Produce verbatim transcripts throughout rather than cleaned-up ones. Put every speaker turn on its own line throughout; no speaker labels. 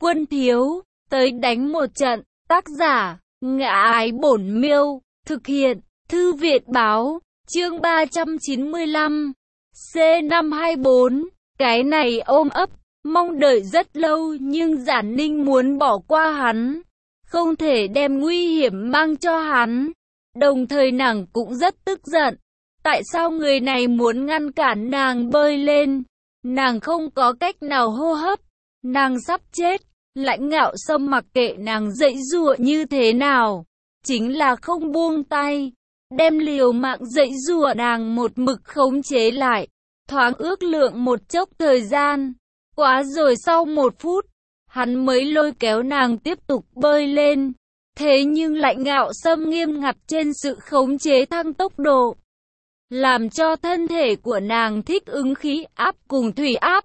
Quân thiếu, tới đánh một trận. Tác giả, Ngã Ái Bổn Miêu. Thực hiện, Thư viện báo. Chương ba trăm chín mươi lăm. C năm hai bốn. Cái này ôm ấp, mong đợi rất lâu nhưng Giản Ninh muốn bỏ qua hắn. Không thể đem nguy hiểm mang cho hắn. Đồng thời nàng cũng rất tức giận. Tại sao người này muốn ngăn cản nàng bơi lên? Nàng không có cách nào hô hấp. Nàng sắp chết. Lãnh Ngạo Sâm mặc kệ nàng giãy giụa như thế nào. Chính là không buông tay. Đem liều mạng giãy giụa nàng một mực khống chế lại. Thoáng ước lượng một chốc thời gian. Quá rồi sau một phút. Hắn mới lôi kéo nàng tiếp tục bơi lên. Thế nhưng Lãnh Ngạo Sâm nghiêm ngặt trên sự khống chế thăng tốc độ. Làm cho thân thể của nàng thích ứng khí áp cùng thủy áp.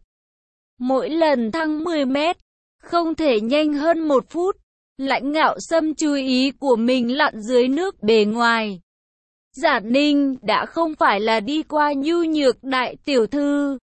Mỗi lần thăng mười mét, không thể nhanh hơn một phút. Lãnh Ngạo Sâm chú ý của mình lặn dưới nước bề ngoài. Giản Ninh đã không phải là đi qua nhu nhược đại tiểu thư.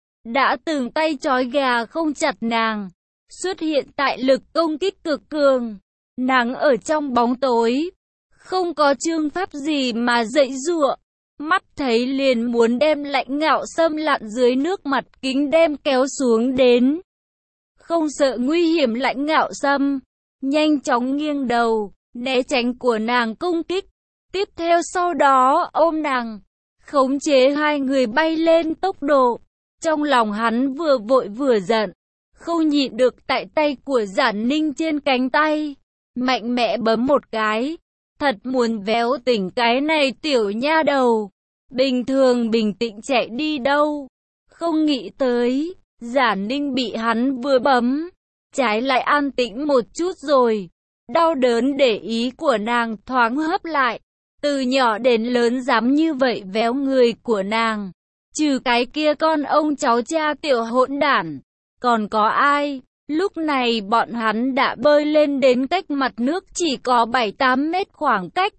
Đã từng tay trói gà không chặt nàng. Xuất hiện tại lực công kích cực cường. Nàng ở trong bóng tối. Không có chương pháp gì mà giãy giụa. Mắt thấy liền muốn đem Lãnh Ngạo Sâm lặn dưới nước mặt kính đem kéo xuống đến. Không sợ nguy hiểm Lãnh Ngạo Sâm. Nhanh chóng nghiêng đầu. Né tránh của nàng công kích. Tiếp theo sau đó ôm nàng. Khống chế hai người bay lên tốc độ. Trong lòng hắn vừa vội vừa giận. Không nhịn được tại tay của Giản Ninh trên cánh tay. Mạnh mẽ bấm một cái. Thật muốn véo tỉnh cái này tiểu nha đầu. Bình thường bình tĩnh chạy đi đâu. Không nghĩ tới. Giản Ninh bị hắn vừa bấm. Trái lại an tĩnh một chút rồi. Đau đớn để ý của nàng thoáng hấp lại. Từ nhỏ đến lớn dám như vậy véo người của nàng. Trừ cái kia con ông cháu cha tiểu hỗn đản. Còn có ai? Lúc này bọn hắn đã bơi lên đến cách mặt nước chỉ có bảy tám mét khoảng cách.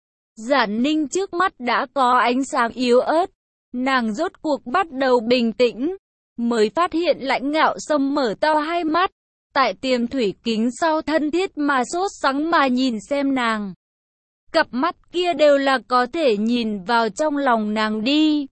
Giản Ninh trước mắt đã có ánh sáng yếu ớt. Nàng rốt cuộc bắt đầu bình tĩnh. Mới phát hiện Lãnh Ngạo Sâm mở to hai mắt. Tại tiềm thủy kính sau thân thiết mà sốt sắng mà nhìn xem nàng. Cặp mắt kia đều là có thể nhìn vào trong lòng nàng đi.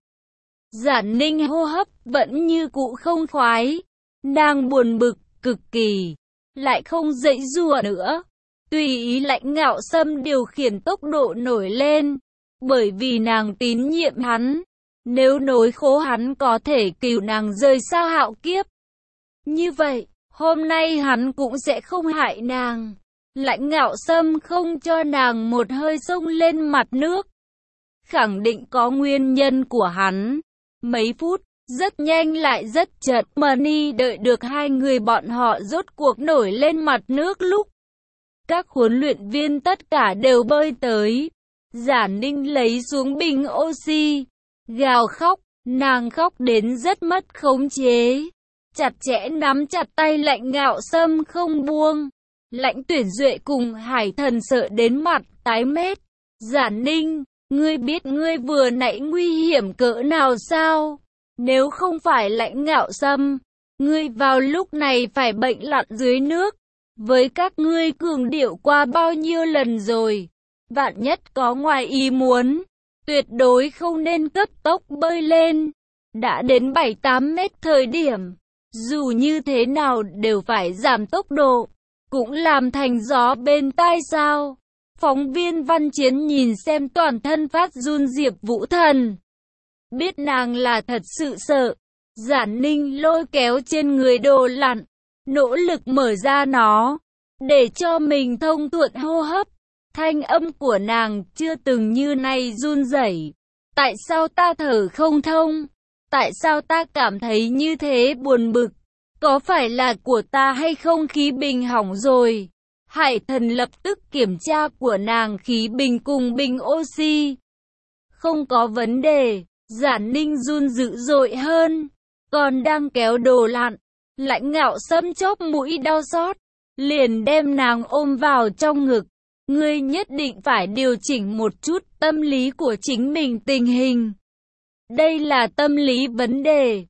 Giản Ninh hô hấp vẫn như cũ không khoái. Nàng buồn bực, cực kỳ. Lại không giãy giụa nữa. Tùy ý Lãnh Ngạo Sâm điều khiển tốc độ nổi lên. Bởi vì nàng tín nhiệm hắn. Nếu nối khố hắn có thể cứu nàng rời xa hạo kiếp. Như vậy, hôm nay hắn cũng sẽ không hại nàng. Lãnh Ngạo Sâm không cho nàng một hơi xông lên mặt nước. Khẳng định có nguyên nhân của hắn. Mấy phút, rất nhanh lại rất chật. Money đợi được hai người bọn họ rốt cuộc nổi lên mặt nước lúc. Các huấn luyện viên tất cả đều bơi tới. Giản Ninh lấy xuống bình oxy. Gào khóc, nàng khóc đến rất mất khống chế. Chặt chẽ nắm chặt tay Lãnh Ngạo Sâm không buông. Lãnh Tuyển Duệ cùng Hải Thần sợ đến mặt tái mét. Giản Ninh, ngươi biết ngươi vừa nãy nguy hiểm cỡ nào sao? Nếu không phải Lãnh Ngạo Sâm, ngươi vào lúc này phải bệnh lặn dưới nước. Với các ngươi cường điệu qua bao nhiêu lần rồi. Vạn nhất có ngoài ý muốn. Tuyệt đối không nên cấp tốc bơi lên. Đã đến bảy tám mét thời điểm. Dù như thế nào đều phải giảm tốc độ. Cũng làm thành gió bên tai sao. Phóng viên Văn Chiến nhìn xem toàn thân phát run Diệp Vũ Thần. Biết nàng là thật sự sợ. Giản Ninh lôi kéo trên người đồ lặn. Nỗ lực mở ra nó. Để cho mình thông thuận hô hấp. Thanh âm của nàng chưa từng như này run rẩy. Tại sao ta thở không thông? Tại sao ta cảm thấy như thế buồn bực? Có phải là của ta hay không khí bình hỏng rồi? Hải Thần lập tức kiểm tra của nàng khí bình cùng bình oxy. Không có vấn đề. Giản Ninh run dữ dội hơn. Còn đang kéo đồ lặn. Lãnh Ngạo Sâm chóp mũi đau xót. Liền đem nàng ôm vào trong ngực. Ngươi nhất định phải điều chỉnh một chút tâm lý của chính mình tình hình. Đây là tâm lý vấn đề.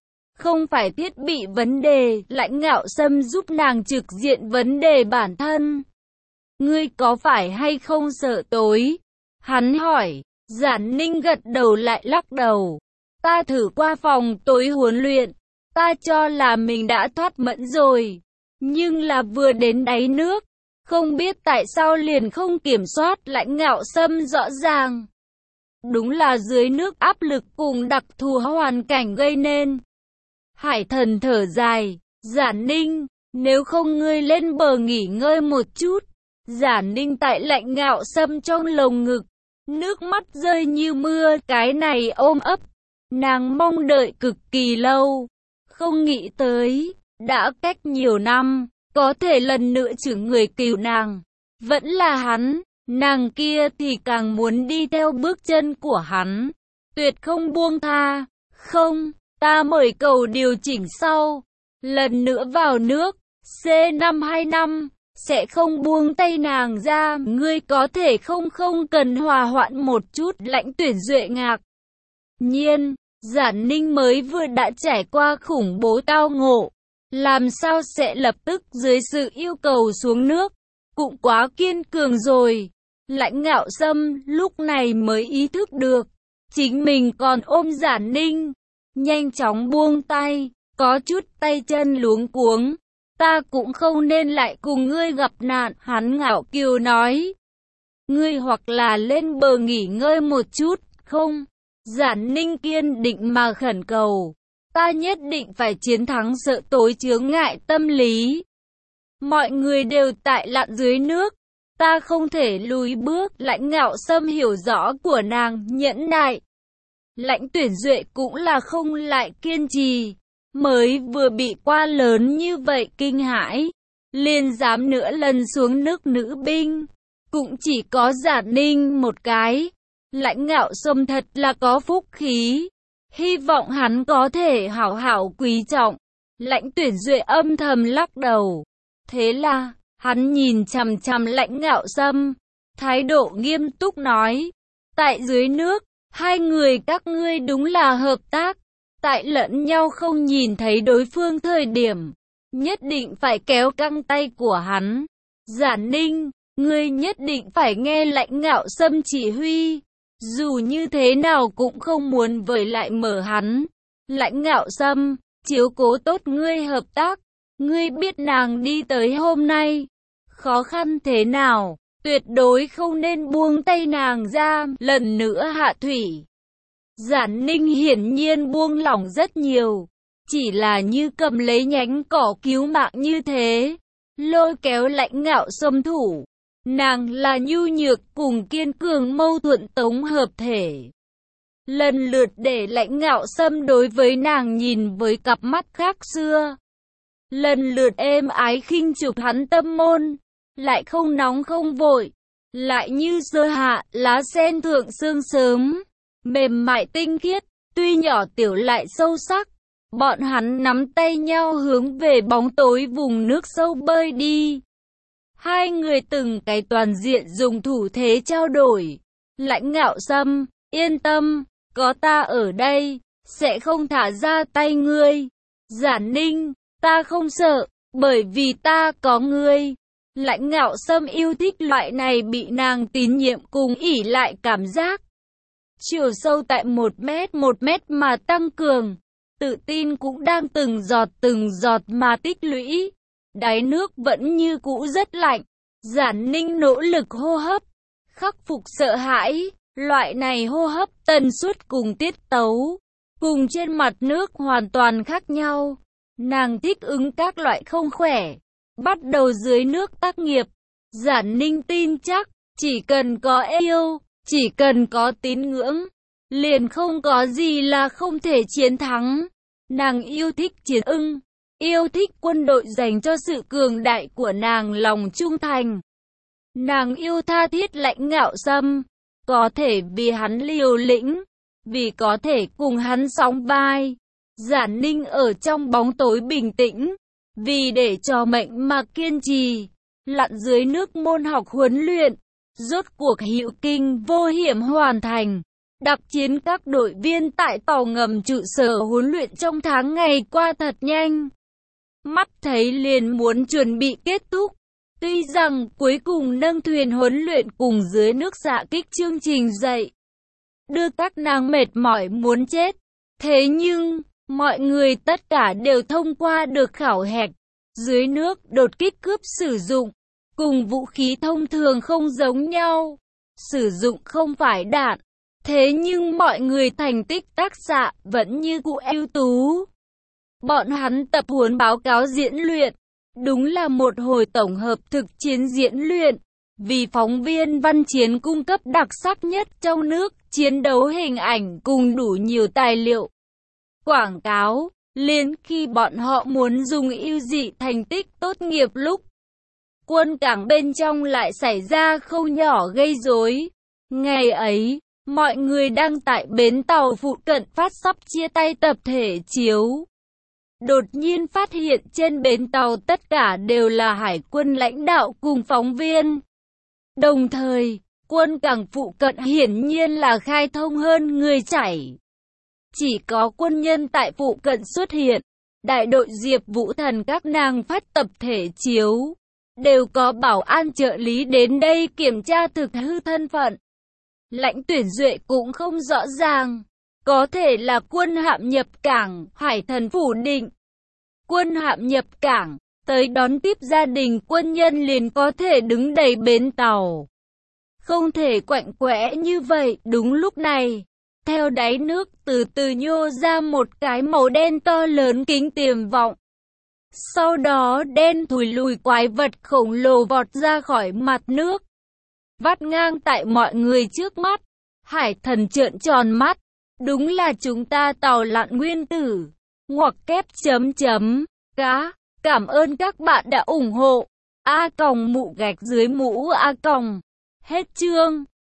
không phải thiết bị vấn đề, Lãnh Ngạo Sâm giúp nàng trực diện vấn đề bản thân. Ngươi có phải hay không sợ tối? Hắn hỏi. Giản Ninh gật đầu lại lắc đầu. Ta thử qua phòng tối huấn luyện, ta cho là mình đã thoát mẫn rồi, nhưng là vừa đến đáy nước, không biết tại sao liền không kiểm soát. Lãnh Ngạo Sâm rõ ràng. Đúng là dưới nước áp lực cùng đặc thù hoàn cảnh gây nên. Hải Thần thở dài. Giản Ninh, nếu không ngươi lên bờ nghỉ ngơi một chút. Giản Ninh tại Lãnh Ngạo Sâm trong lồng ngực, nước mắt rơi như mưa. Cái này ôm ấp, nàng mong đợi cực kỳ lâu, không nghĩ tới, đã cách nhiều năm, có thể lần nữa chửng người cứu nàng, vẫn là hắn. Nàng kia thì càng muốn đi theo bước chân của hắn, tuyệt không buông tha. Không, ta mời cầu điều chỉnh sau, lần nữa vào nước, C năm hai năm, sẽ không buông tay nàng ra. Ngươi có thể không không cần hòa hoãn một chút. Lãnh Tuyển Duệ ngạc nhiên, Giản Ninh mới vừa đã trải qua khủng bố tao ngộ, làm sao sẽ lập tức dưới sự yêu cầu xuống nước, cũng quá kiên cường rồi. Lãnh Ngạo Sâm lúc này mới ý thức được, chính mình còn ôm Giản Ninh, nhanh chóng buông tay, có chút tay chân luống cuống. Ta cũng không nên lại cùng ngươi gặp nạn, hắn ngạo kiều nói. Ngươi hoặc là lên bờ nghỉ ngơi một chút, không? Giản Ninh kiên định mà khẩn cầu. Ta nhất định phải chiến thắng sợ tối chướng ngại tâm lý. Mọi người đều tại lặn dưới nước, ta không thể lùi bước. Lãnh Ngạo Sâm hiểu rõ của nàng, nhẫn nại. Lãnh Tuyển Duệ cũng là không lại kiên trì. Mới vừa bị qua lớn như vậy kinh hãi, liền dám nữa lần xuống nước nữ binh, cũng chỉ có Giản Ninh một cái. Lãnh Ngạo Sâm thật là có phúc khí, hy vọng hắn có thể hảo hảo quý trọng. Lãnh Tuyển Duệ âm thầm lắc đầu. Thế là, hắn nhìn chằm chằm Lãnh Ngạo Sâm, thái độ nghiêm túc nói. Tại dưới nước, hai người các ngươi đúng là hợp tác. Tại lẫn nhau không nhìn thấy đối phương thời điểm, nhất định phải kéo căng tay của hắn. Giản Ninh, ngươi nhất định phải nghe Lãnh Ngạo Sâm chỉ huy, dù như thế nào cũng không muốn vời lại mở hắn. Lãnh Ngạo Sâm, chiếu cố tốt ngươi hợp tác, ngươi biết nàng đi tới hôm nay, khó khăn thế nào, tuyệt đối không nên buông tay nàng ra. Lần nữa hạ thủy. Giản Ninh hiển nhiên buông lỏng rất nhiều, chỉ là như cầm lấy nhánh cỏ cứu mạng như thế, lôi kéo Lãnh Ngạo Sâm thủ. Nàng là nhu nhược cùng kiên cường mâu thuẫn tổng hợp thể. Lần lượt để Lãnh Ngạo Sâm đối với nàng nhìn với cặp mắt khác xưa. Lần lượt êm ái khinh chụp hắn tâm môn, lại không nóng không vội, lại như sơ hạ lá sen thượng sương sớm. Mềm mại tinh khiết, tuy nhỏ tiểu lại sâu sắc. Bọn hắn nắm tay nhau hướng về bóng tối vùng nước sâu bơi đi. Hai người từng cái toàn diện dùng thủ thế trao đổi. Lãnh Ngạo Sâm, yên tâm, có ta ở đây, sẽ không thả ra tay ngươi. Giản Ninh, ta không sợ, bởi vì ta có ngươi. Lãnh Ngạo Sâm yêu thích loại này bị nàng tín nhiệm cùng ỷ lại cảm giác. Chiều sâu tại một mét một mét mà tăng cường, tự tin cũng đang từng giọt từng giọt mà tích lũy. Đáy nước vẫn như cũ rất lạnh, Giản Ninh nỗ lực hô hấp, khắc phục sợ hãi. Loại này hô hấp tần suất cùng tiết tấu, cùng trên mặt nước hoàn toàn khác nhau. Nàng thích ứng các loại không khỏe, bắt đầu dưới nước tác nghiệp. Giản Ninh tin chắc, chỉ cần có yêu, chỉ cần có tín ngưỡng, liền không có gì là không thể chiến thắng. Nàng yêu thích chiến ưng, yêu thích quân đội dành cho sự cường đại của nàng lòng trung thành. Nàng yêu tha thiết Lãnh Ngạo Sâm, có thể vì hắn liều lĩnh, vì có thể cùng hắn sóng vai. Giản Ninh ở trong bóng tối bình tĩnh, vì để cho mệnh mà kiên trì. Lặn dưới nước môn học huấn luyện, rốt cuộc hữu kinh vô hiểm hoàn thành. Đặc chiến các đội viên tại tàu ngầm trụ sở huấn luyện trong tháng ngày qua thật nhanh. Mắt thấy liền muốn chuẩn bị kết thúc. Tuy rằng cuối cùng nâng thuyền huấn luyện cùng dưới nước dạ kích chương trình dậy, đưa các nàng mệt mỏi muốn chết. Thế nhưng, mọi người tất cả đều thông qua được khảo hạch. Dưới nước đột kích cướp sử dụng, cùng vũ khí thông thường không giống nhau. Sử dụng không phải đạn. Thế nhưng mọi người thành tích tác xạ vẫn như cũ ưu tú. Bọn hắn tập huấn báo cáo diễn luyện. Đúng là một hồi tổng hợp thực chiến diễn luyện. Vì phóng viên văn chiến cung cấp đặc sắc nhất trong nước, chiến đấu hình ảnh cùng đủ nhiều tài liệu quảng cáo. Liền khi bọn họ muốn dùng ưu dị thành tích tốt nghiệp lúc quân cảng bên trong lại xảy ra khâu nhỏ gây rối. Ngày ấy, mọi người đang tại bến tàu phụ cận phát sắp chia tay tập thể chiếu. Đột nhiên phát hiện trên bến tàu tất cả đều là hải quân lãnh đạo cùng phóng viên. Đồng thời, quân cảng phụ cận hiển nhiên là khai thông hơn người chảy. Chỉ có quân nhân tại phụ cận xuất hiện. Đại đội Diệp Vũ Thần các nàng phát tập thể chiếu. Đều có bảo an trợ lý đến đây kiểm tra thực hư thân phận. Lãnh tuyển duệ cũng không rõ ràng. Có thể là quân hạm nhập cảng, Hải Thần phủ định. Quân hạm nhập cảng, tới đón tiếp gia đình quân nhân liền có thể đứng đầy bến tàu. Không thể quạnh quẽ như vậy. Đúng lúc này, theo đáy nước từ từ nhô ra một cái màu đen to lớn kính tiềm vọng. Sau đó đen thùi lùi quái vật khổng lồ vọt ra khỏi mặt nước. Vắt ngang tại mọi người trước mắt. Hải Thần trợn tròn mắt. Đúng là chúng ta tàu lặn nguyên tử. Ngoặc kép chấm chấm. Cá. Cảm ơn các bạn đã ủng hộ. A còng mụ gạch dưới mũ A còng. Hết chương.